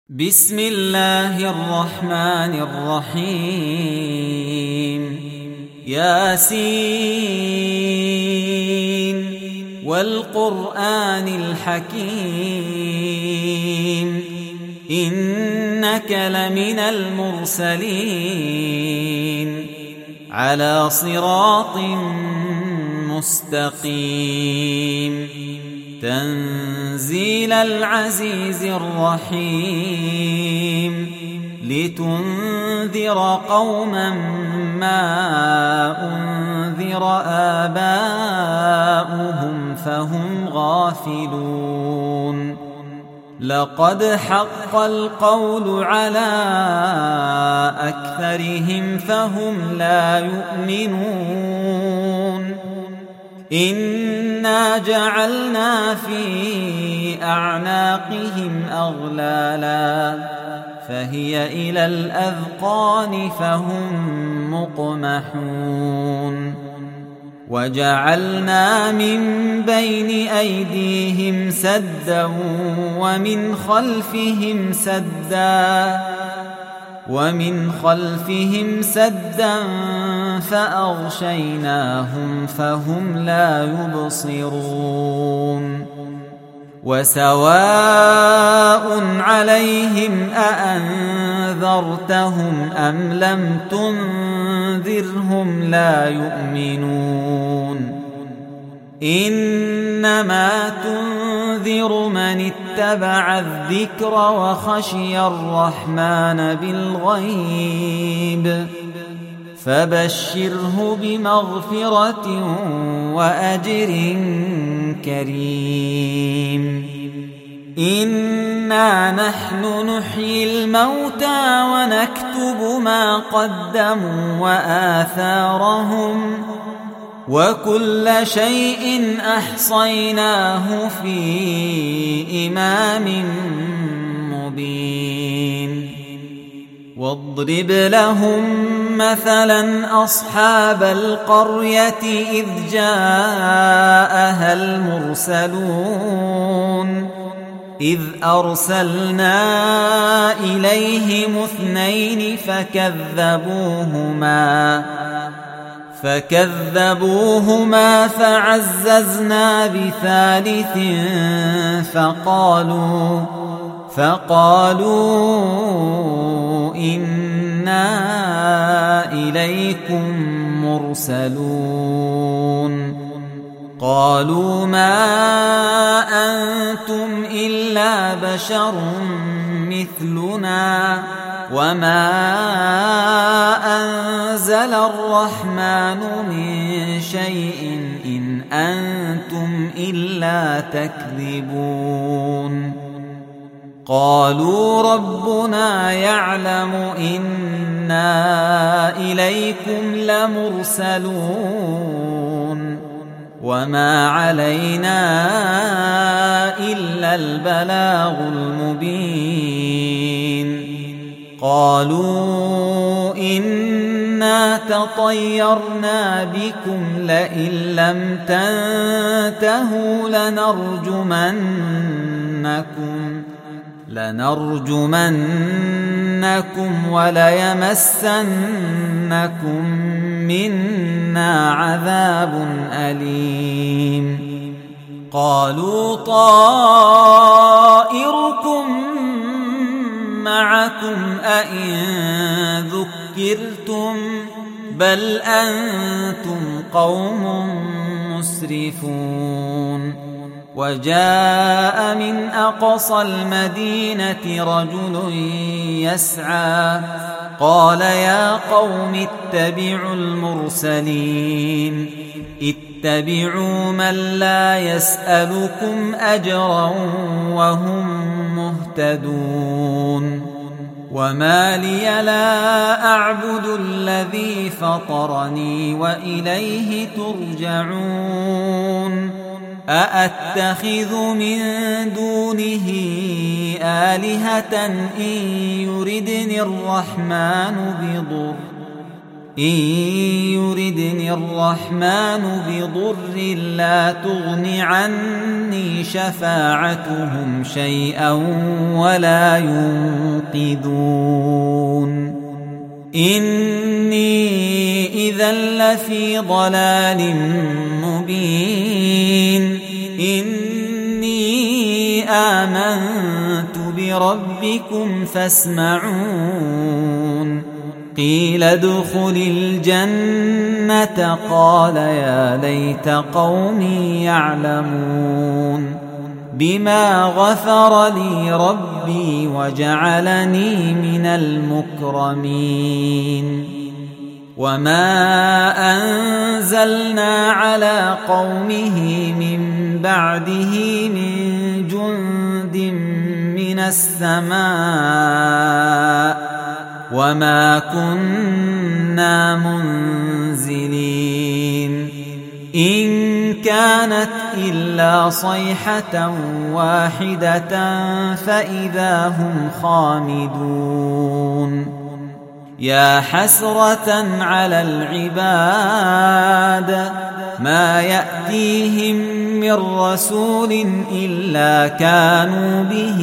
بسم الله الرحمن الرحيم ياسين والقرآن الحكيم إنك لمن المرسلين على صراط مستقيم تنزيل العزيز الرحيم لتنذر قوما ما أنذر آباؤهم فهم غافلون لقد حق القول على أكثرهم فهم لا يؤمنون إنا جعلنا في أعناقهم أغلالا فهي إلى الأذقان فهم مقمحون وجعلنا من بين أيديهم سدا ومن خلفهم سدا فأغشيناهم فهم لا يبصرون وسواء عليهم أأنذرتهم أم لم تنذرهم لا يؤمنون إنما تنذر من اتبع الذكر وخشي الرحمن بالغيب فبشره بمغفرة وأجر كريم إنا نحن نحيي الموتى ونكتب ما قدموا وآثارهم وكل شيء أحصيناه في إمام مبين واضرب لهم مثلا أصحاب القرية إذ جاءها المرسلون إذ أرسلنا إليهم 2 فكذبوهما فعززنا بثالث فقالوا إنا إليكم مرسلون قالوا ما أنتم إلا بشر مثلنا وما أنزل الرحمن من شيء إن أنتم إلا تكذبون قالوا ربنا يعلم إنا إليكم لمرسلون وما علينا إلا البلاغ المبين قالوا إنا تطيرنا بكم لئن لم تنتهوا لنرجمنكم وليمسنكم منا عذاب أليم قالوا طائركم معكم أئن ذكرتم بل أنتم قوم مسرفون وجاء من أقصى المدينة رجل يسعى قال يا قوم اتبعوا المرسلين اتبعوا من لا يسألكم أجرا وهم مهتدون وما لي لا أعبد الذي فطرني وإليه ترجعون أأتخذ من دونه آلهة إن يردني الرحمن بضر إن يردني الرحمن بضر لا تغن عني شفاعتهم شيئا ولا ينقذون إني إذا لفي ضلال مبين إني آمنت بربكم فاسمعون قيل ادخل الجنة قال يا ليت قومي يعلمون بما غفر لي ربي وجعلني من المكرمين وما أنزلنا على قومه من بعده من جند من السماء وما كنا منزلين إن كانت إلا صيحة واحدة فإذا هم خامدون يا حسرة على العباد ما يأتيهم من رسول إلا كانوا به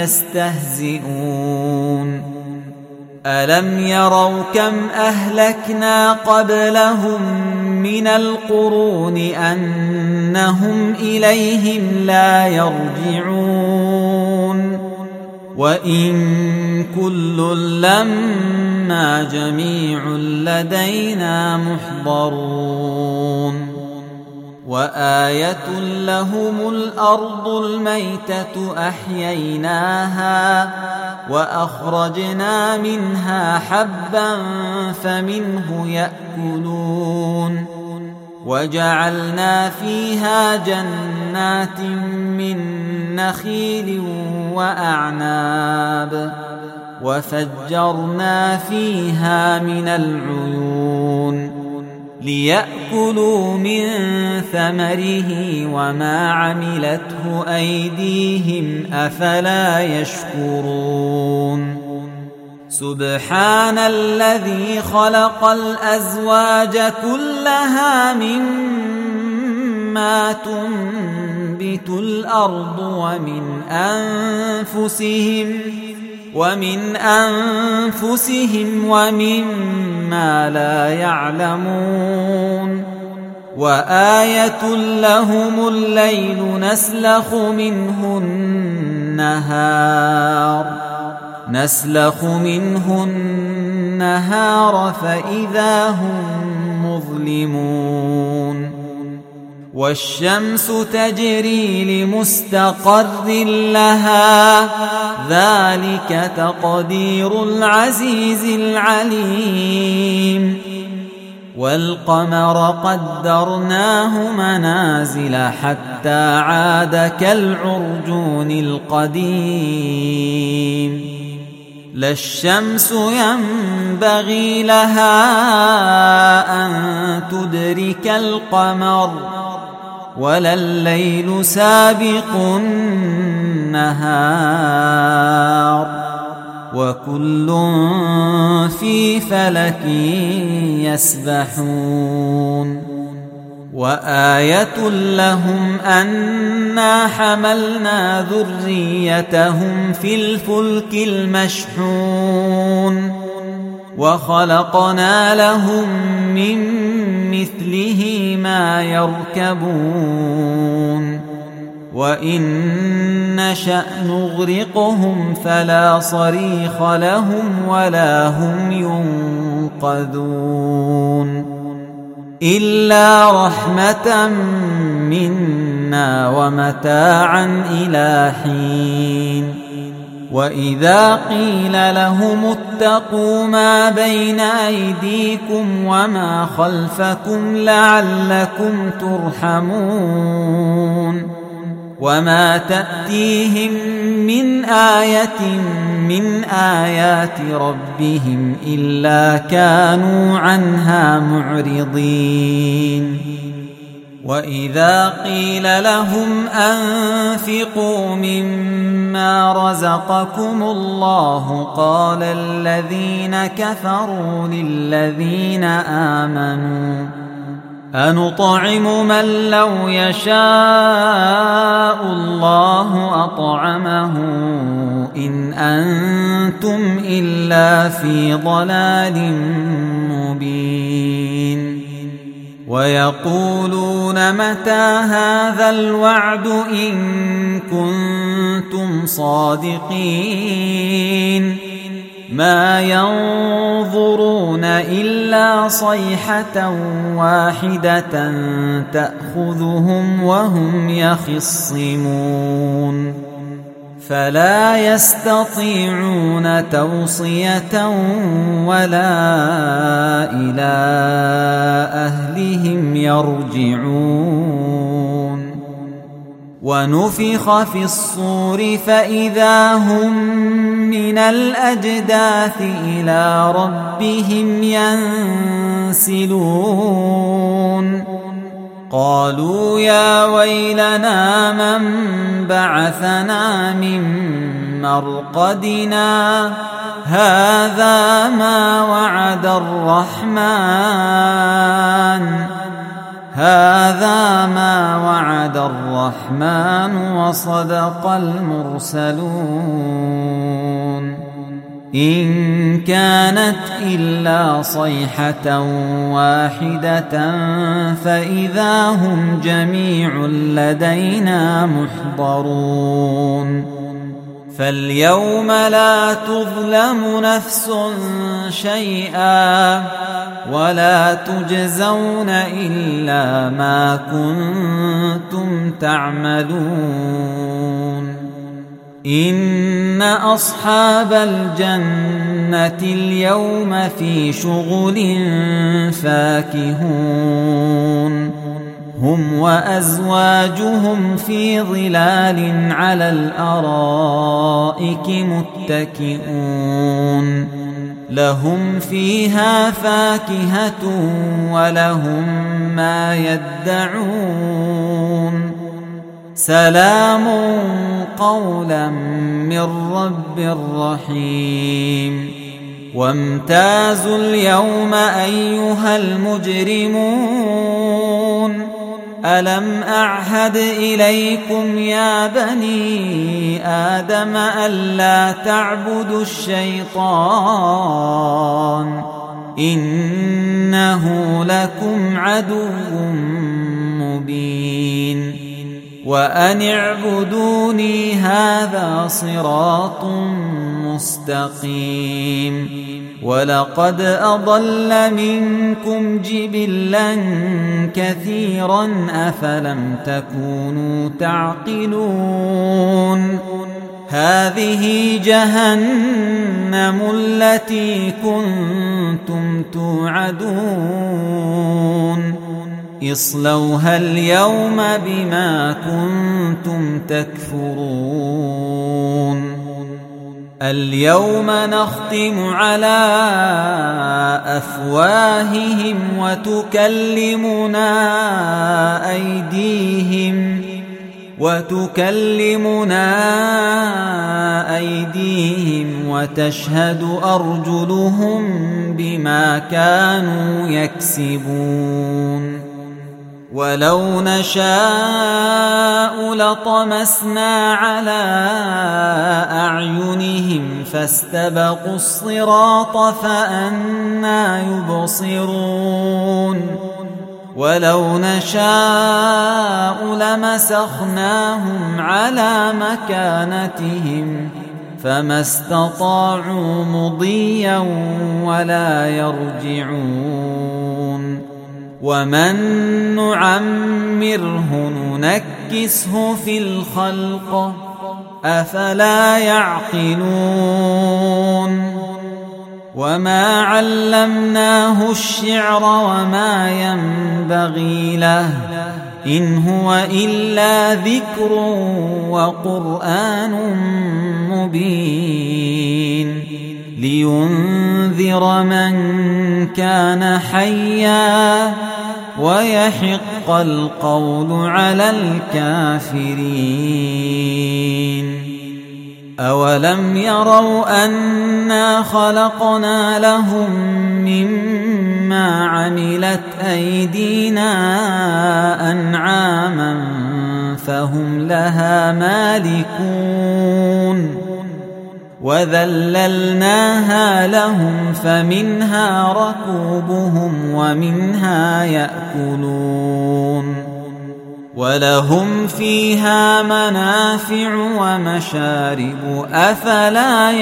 يستهزئون ألم يروا كم أهلكنا قبلهم من القرون أنهم إليهم لا يرجعون وإن كل لما جميع لدينا محضرون وآية لهم الأرض الميتة أحييناها وأخرجنا منها حبا فمنه يأكلون وجعلنا فيها جنات من نخيل وأعناب وفجرنا فيها من العيون ليأكلوا من ثمره وما عملته أيديهم أفلا يشكرون سبحان الذي خلق الأزواج كلها مما تنبت الأرض ومن أنفسهم ومما لا يعلمون وآية لهم الليل نسلخ منه النهار فإذا هم مظلمون والشمس تجري لمستقر لها ذلك تقدير العزيز العليم والقمر قدرناه منازل حتى عاد كالعرجون القديم لا الشمس ينبغي لها أن تدرك القمر ولا الليل سابق النهار وكل في فلك يسبحون وآية لهم أنا حملنا ذريتهم في الفلك المشحون وخلقنا لهم من مثله ما يركبون وإن نشأ نغرقهم فلا صريخ لهم ولا هم ينقذون إلا رحمة منا ومتاعا إلى حين وإذا قيل لهم اتقوا ما بين أيديكم وما خلفكم لعلكم ترحمون وما تأتيهم من آية من آيات ربهم إلا كانوا عنها معرضين وإذا قيل لهم أنفقوا مما رزقكم الله قال الذين كفروا للذين آمنوا أنطعم من لو يشاء الله أطعمه إن أنتم إلا في ضلال مبين ويقولون متى هذا الوعد إن كنتم صادقين ما ينظرون إلا صيحة واحدة تأخذهم وهم يخصمون فلا يستطيعون توصية ولا إلى أهلهم يرجعون ونفخ في الصور فإذا هم من الأجداث إلى ربهم ينسلون قالوا يا ويلنا من بعثنا من مرقدنا هذا ما وعد الرحمن وصدق المرسلون إن كانت إلا صيحة واحدة فإذا هم جميع لدينا محضرون فاليوم لا تظلم نفس شيئا ولا تجزون إلا ما كنتم تعملون إن أصحاب الجنة اليوم في شغل فاكهون هم وأزواجهم في ظلال على الأرائك متكئون لهم فيها فاكهة ولهم ما يدعون سلام قولا من رب رحيم وامتازوا اليوم أيها المجرمون ألم أعهد إليكم يا بني آدم ألا تعبدوا الشيطان إنه لكم عدو مبين وأن اعبدوني هذا صراط مستقيم ولقد أضل منكم جبلا كثيرا أفلم تكونوا تعقلون هذه جهنم التي كنتم توعدون اصلوها اليوم بما كنتم تكفرون اليوم نختم على أفواههم وتكلمنا أيديهم وتشهد أرجلهم بما كانوا يكسبون ولو نشاء لطمسنا على أعينهم فاستبقوا الصراط فأنى يبصرون ولو نشاء لمسخناهم على مكانتهم فما استطاعوا مضيا ولا يرجعون ومن نعمره ننكسه في الخلق أفلا يعقلون وما علمناه الشعر وما ينبغي له إن هو إلا ذكر وقرآن مبين لينذر من كان حيا ويحق القول على الكافرين. أولم يروا أنا خلقنا لهم مما عملت أيدينا أنعاما فهم لها مالكون وذللناها لهم فمنها ركوبهم ومنها يأكلون ولهم فيها منافع ومشارب أفلا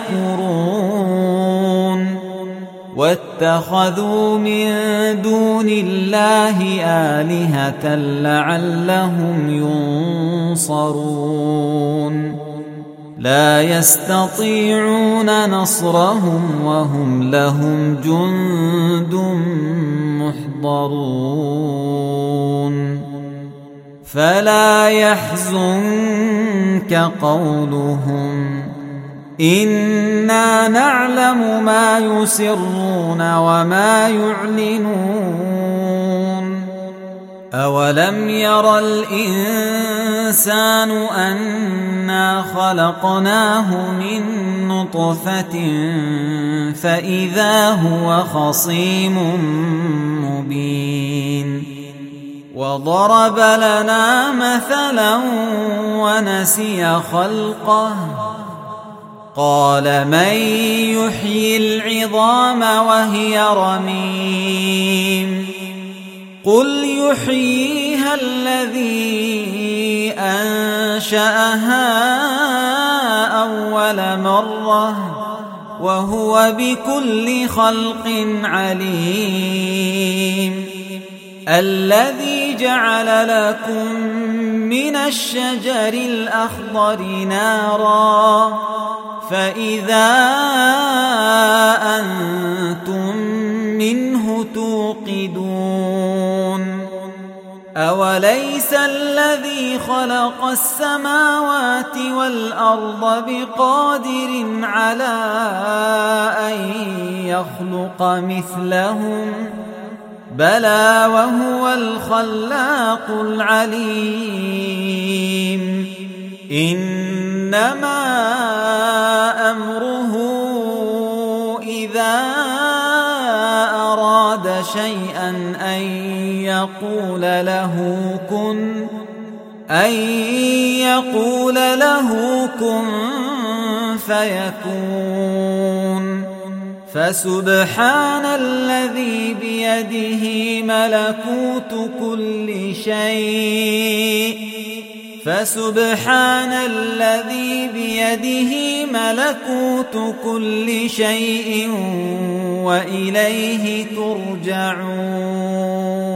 يشكرون واتخذوا من دون الله آلهة لعلهم ينصرون لا يستطيعون نصرهم وهم لهم جند محضرون فلا يحزنك قولهم إنا نعلم ما يسرون وما يعلنون أولم ير الإنسان أنا خلقناه من نطفة فإذا هو خصيم مبين وضرب لنا مثلا ونسي خلقه قال من يحيي العظام وهي رميم قل يحييها الذي أنشأها أول مرة وهو بكل خلق عليم الذي جعل لكم من الشجر الأخضر نارا فإذا أنتم منه توقدون أوليس الذي خلق السماوات والأرض بقادر على أن يخلق مثلهم بلى وهو الخلاق العليم إنما أمره إذا أراد شيئا أن يقول له كن فيكون فسبحان الذي بيده ملكوت كل شيء وإليه ترجعون.